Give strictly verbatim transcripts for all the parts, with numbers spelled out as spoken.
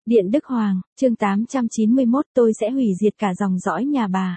Điện Đức Hoàng, chương tám trăm chín mươi mốt tôi sẽ hủy diệt cả dòng dõi nhà bà.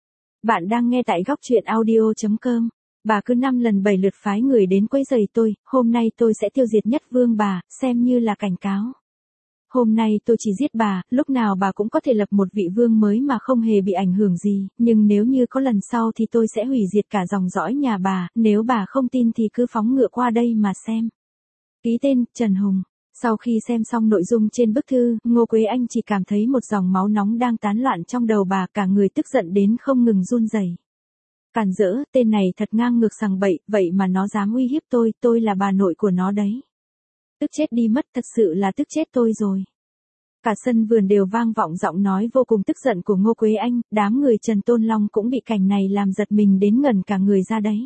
Bạn đang nghe tại góc truyện audio chấm com. Bà cứ năm lần bảy lượt phái người đến quấy rầy tôi, hôm nay tôi sẽ tiêu diệt nhất vương bà, xem như là cảnh cáo. Hôm nay tôi chỉ giết bà, lúc nào bà cũng có thể lập một vị vương mới mà không hề bị ảnh hưởng gì, nhưng nếu như có lần sau thì tôi sẽ hủy diệt cả dòng dõi nhà bà, nếu bà không tin thì cứ phóng ngựa qua đây mà xem. Ký tên, Trần Hùng. Sau khi xem xong nội dung trên bức thư, Ngô Quế Anh chỉ cảm thấy một dòng máu nóng đang tán loạn trong đầu bà, cả người tức giận đến không ngừng run rẩy. Càn rỡ, tên này thật ngang ngược sằng bậy, vậy mà nó dám uy hiếp tôi, tôi là bà nội của nó đấy. Tức chết đi mất, thật sự là tức chết tôi rồi. Cả sân vườn đều vang vọng giọng nói vô cùng tức giận của Ngô Quế Anh, đám người Trần Tôn Long cũng bị cảnh này làm giật mình đến ngẩn cả người ra đấy.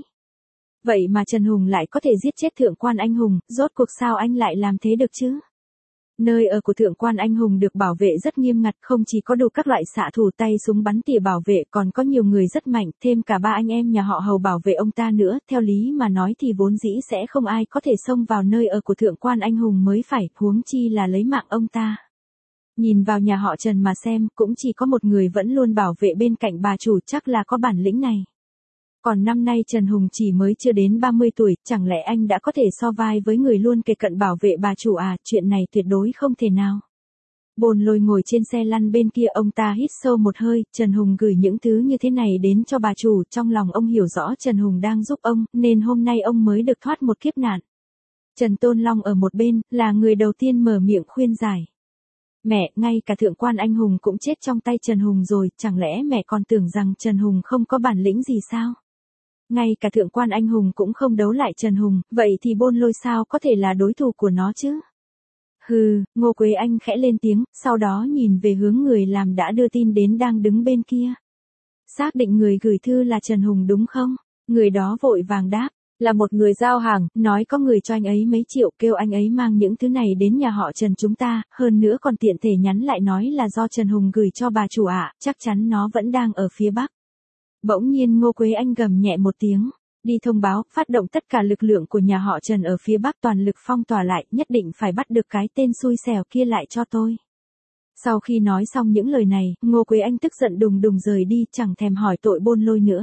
Vậy mà Trần Hùng lại có thể giết chết Thượng quan Anh Hùng, rốt cuộc sao anh lại làm thế được chứ? Nơi ở của Thượng quan Anh Hùng được bảo vệ rất nghiêm ngặt, không chỉ có đủ các loại xạ thủ tay súng bắn tỉa bảo vệ, còn có nhiều người rất mạnh, thêm cả ba anh em nhà họ Hầu bảo vệ ông ta nữa, theo lý mà nói thì vốn dĩ sẽ không ai có thể xông vào nơi ở của Thượng quan Anh Hùng mới phải, huống chi là lấy mạng ông ta. Nhìn vào nhà họ Trần mà xem, cũng chỉ có một người vẫn luôn bảo vệ bên cạnh bà chủ, chắc là có bản lĩnh này. Còn năm nay Trần Hùng chỉ mới chưa đến ba mươi tuổi, chẳng lẽ anh đã có thể so vai với người luôn kề cận bảo vệ bà chủ à, chuyện này tuyệt đối không thể nào. Bồn Lôi ngồi trên xe lăn bên kia, ông ta hít sâu một hơi, Trần Hùng gửi những thứ như thế này đến cho bà chủ, trong lòng ông hiểu rõ Trần Hùng đang giúp ông, nên hôm nay ông mới được thoát một kiếp nạn. Trần Tôn Long ở một bên, là người đầu tiên mở miệng khuyên giải. Mẹ, ngay cả Thượng quan Anh Hùng cũng chết trong tay Trần Hùng rồi, chẳng lẽ mẹ còn tưởng rằng Trần Hùng không có bản lĩnh gì sao? Ngay cả Thượng quan Anh Hùng cũng không đấu lại Trần Hùng, vậy thì Bôn Lôi sao có thể là đối thủ của nó chứ? Hừ, Ngô Quế Anh khẽ lên tiếng, sau đó nhìn về hướng người làm đã đưa tin đến đang đứng bên kia. Xác định người gửi thư là Trần Hùng đúng không? Người đó vội vàng đáp, là một người giao hàng, nói có người cho anh ấy mấy triệu, kêu anh ấy mang những thứ này đến nhà họ Trần chúng ta, hơn nữa còn tiện thể nhắn lại nói là do Trần Hùng gửi cho bà chủ ạ, chắc chắn nó vẫn đang ở phía Bắc. Bỗng nhiên Ngô Quế Anh gầm nhẹ một tiếng, đi thông báo, phát động tất cả lực lượng của nhà họ Trần ở phía Bắc toàn lực phong tỏa lại, nhất định phải bắt được cái tên xui xẻo kia lại cho tôi. Sau khi nói xong những lời này, Ngô Quế Anh tức giận đùng đùng rời đi, chẳng thèm hỏi tội Bôn Lôi nữa.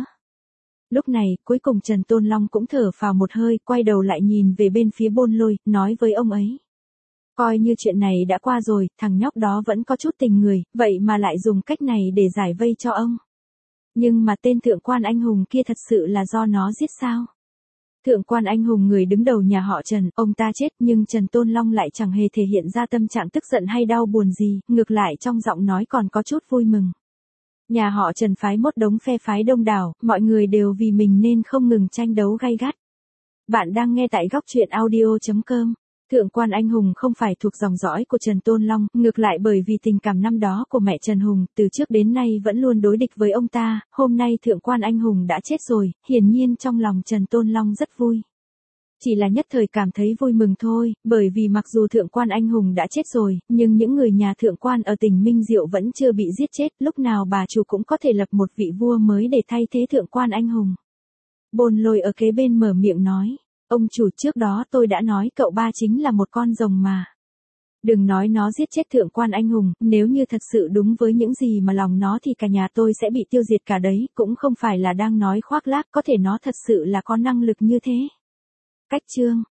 Lúc này, cuối cùng Trần Tôn Long cũng thở phào một hơi, quay đầu lại nhìn về bên phía Bôn Lôi, nói với ông ấy. Coi như chuyện này đã qua rồi, thằng nhóc đó vẫn có chút tình người, vậy mà lại dùng cách này để giải vây cho ông. Nhưng mà tên Thượng quan Anh Hùng kia thật sự là do nó giết sao? Thượng quan Anh Hùng người đứng đầu nhà họ Trần, ông ta chết nhưng Trần Tôn Long lại chẳng hề thể hiện ra tâm trạng tức giận hay đau buồn gì, ngược lại trong giọng nói còn có chút vui mừng. Nhà họ Trần phái một đống phe phái đông đảo, mọi người đều vì mình nên không ngừng tranh đấu gay gắt. Bạn đang nghe tại góc truyện audio chấm com. Thượng quan Anh Hùng không phải thuộc dòng dõi của Trần Tôn Long, ngược lại bởi vì tình cảm năm đó của mẹ Trần Hùng, từ trước đến nay vẫn luôn đối địch với ông ta, hôm nay Thượng quan Anh Hùng đã chết rồi, hiển nhiên trong lòng Trần Tôn Long rất vui. Chỉ là nhất thời cảm thấy vui mừng thôi, bởi vì mặc dù Thượng quan Anh Hùng đã chết rồi, nhưng những người nhà Thượng quan ở tỉnh Minh Diệu vẫn chưa bị giết chết, lúc nào bà chủ cũng có thể lập một vị vua mới để thay thế Thượng quan Anh Hùng. Bôn Lôi ở kế bên mở miệng nói. Ông chủ, trước đó tôi đã nói cậu ba chính là một con rồng mà. Đừng nói nó giết chết Thượng quan Anh Hùng, nếu như thật sự đúng với những gì mà lòng nó thì cả nhà tôi sẽ bị tiêu diệt cả đấy, cũng không phải là đang nói khoác lác, có thể nó thật sự là có năng lực như thế. Cách chương.